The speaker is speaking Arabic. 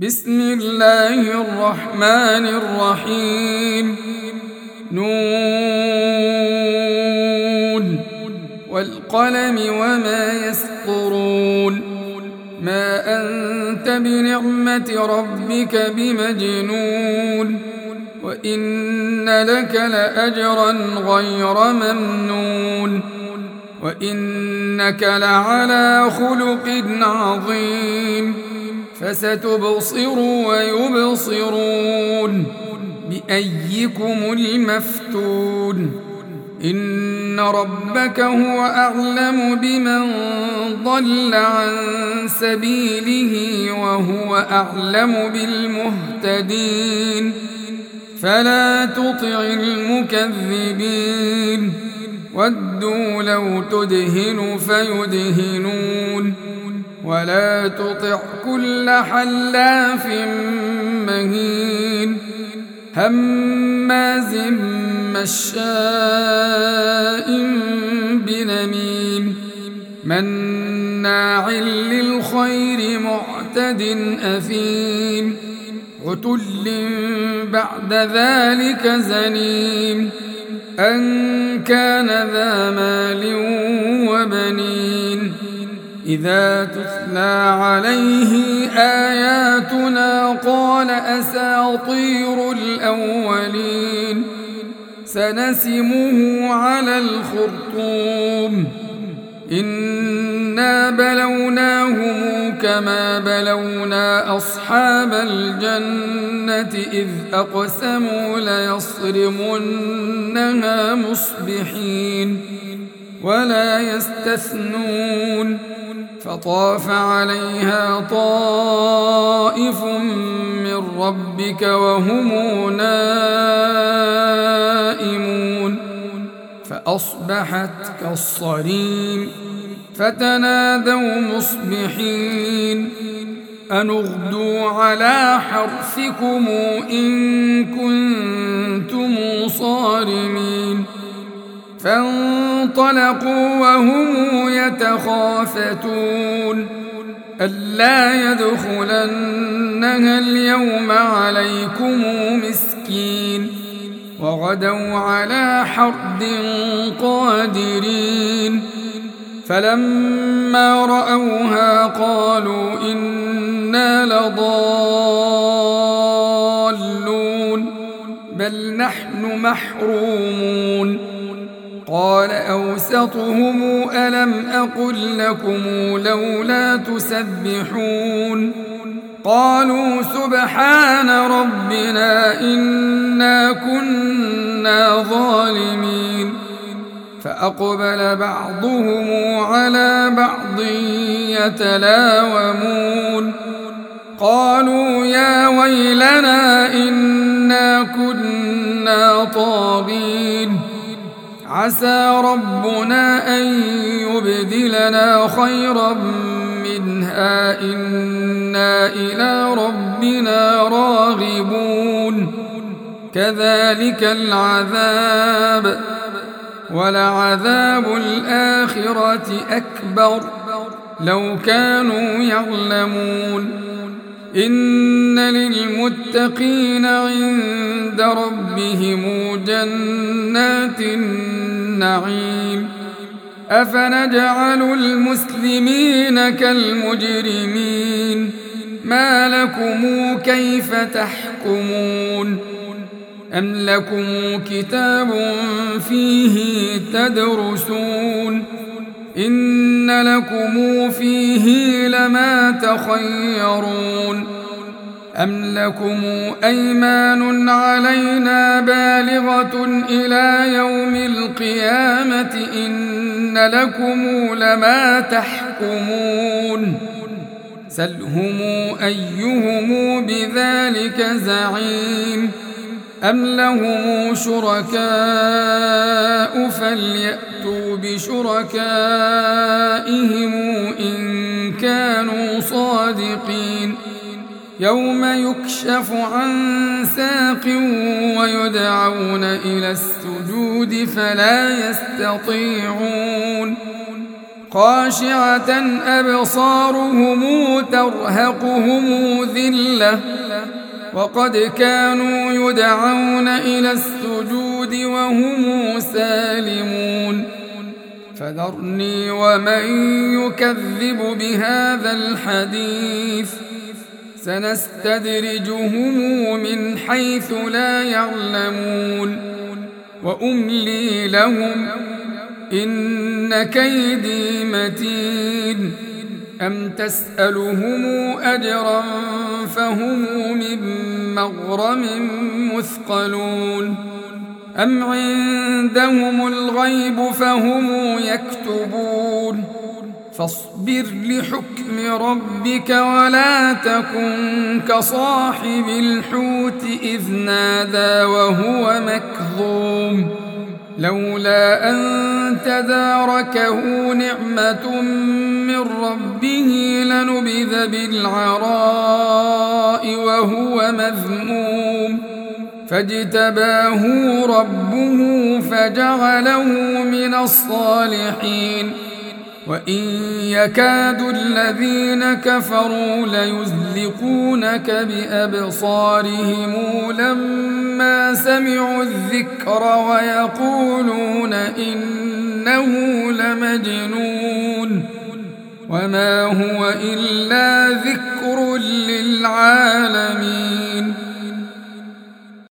بسم الله الرحمن الرحيم. نون والقلم وما يسطرون. ما أنت بنعمة ربك بمجنون، وإن لك لأجرا غير ممنون، وإنك لعلى خلق عظيم. فستبصر ويبصرون بأيكم المفتون. إن ربك هو أعلم بمن ضل عن سبيله وهو أعلم بالمهتدين. فلا تطع المكذبين، ودوا لو تدهن فيدهنون. ولا تطع كل حلاف مهين، هماز مشاء بنميم، مناع للخير معتد أثيم، عتل بعد ذلك زنيم، أن كان ذا مال وبنين. إذا تتلى عليه آياتنا قال أساطير الأولين. سنسمه على الخرطوم. إنا بلوناهم كما بلونا أصحاب الجنة إذ أقسموا ليصرمنها مصبحين ولا يستثنون. فطاف عليها طائف من ربك وهم نائمون، فأصبحت كالصريم. فتنادوا مصبحين أن اغدوا على حرثكم إن كنتم صارمين. فانطلقوا وهم يتخافتون ألا يدخلنها اليوم عليكم مسكين. وغدوا على حرد قادرين. فلما رأوها قالوا إنا لضالون بل نحن محرومون. قال أوسطهم ألم أقل لكم لولا تسبحون. قالوا سبحان ربنا إنا كنا ظالمين. فأقبل بعضهم على بعض يتلاومون. قالوا يا ويلنا إنا كنا طاغين. عسى ربنا أن يبدلنا خيرا منها إنا إلى ربنا راغبون. كذلك العذاب، ولعذاب الآخرة أكبر لو كانوا يعلمون. إن للمتقين عند ربهم جنات النعيم. أفنجعل المسلمين كالمجرمين. ما لكم كيف تحكمون؟ أم لكم كتاب فيه تدرسون؟ إن لكم فيه لما تخيرون. أم لكم أيمان علينا بالغة إلى يوم القيامة إن لكم لما تحكمون. سلهم أيهم بذلك زعيم. أم لهم شركاء فليأتوا بشركائهم إن كانوا صادقين. يوم يكشف عن ساق ويدعون إلى السجود فلا يستطيعون. خاشعة أبصارهم ترهقهم ذلة وقد كانوا يدعون إلى السجود وهم سالمون فذرني ومن يكذب بهذا الحديث سنستدرجهم من حيث لا يعلمون وأملي لهم إن كيدي متين أم تسألهم أجرا فهم من مغرم مثقلون أم عندهم الغيب فهم يكتبون فاصبر لحكم ربك ولا تكن كصاحب الحوت إذ نادى وهو مكظوم لولا أن تداركه نعمة من ربه لنبذ بالعراء وهو مذموم فاجتباه ربه فجعله من الصالحين وإن يكاد الذين كفروا ليزلقونك بأبصارهم لما سمعوا الذكر ويقولون إنه لمجنون وما هو إلا ذكر للعالمين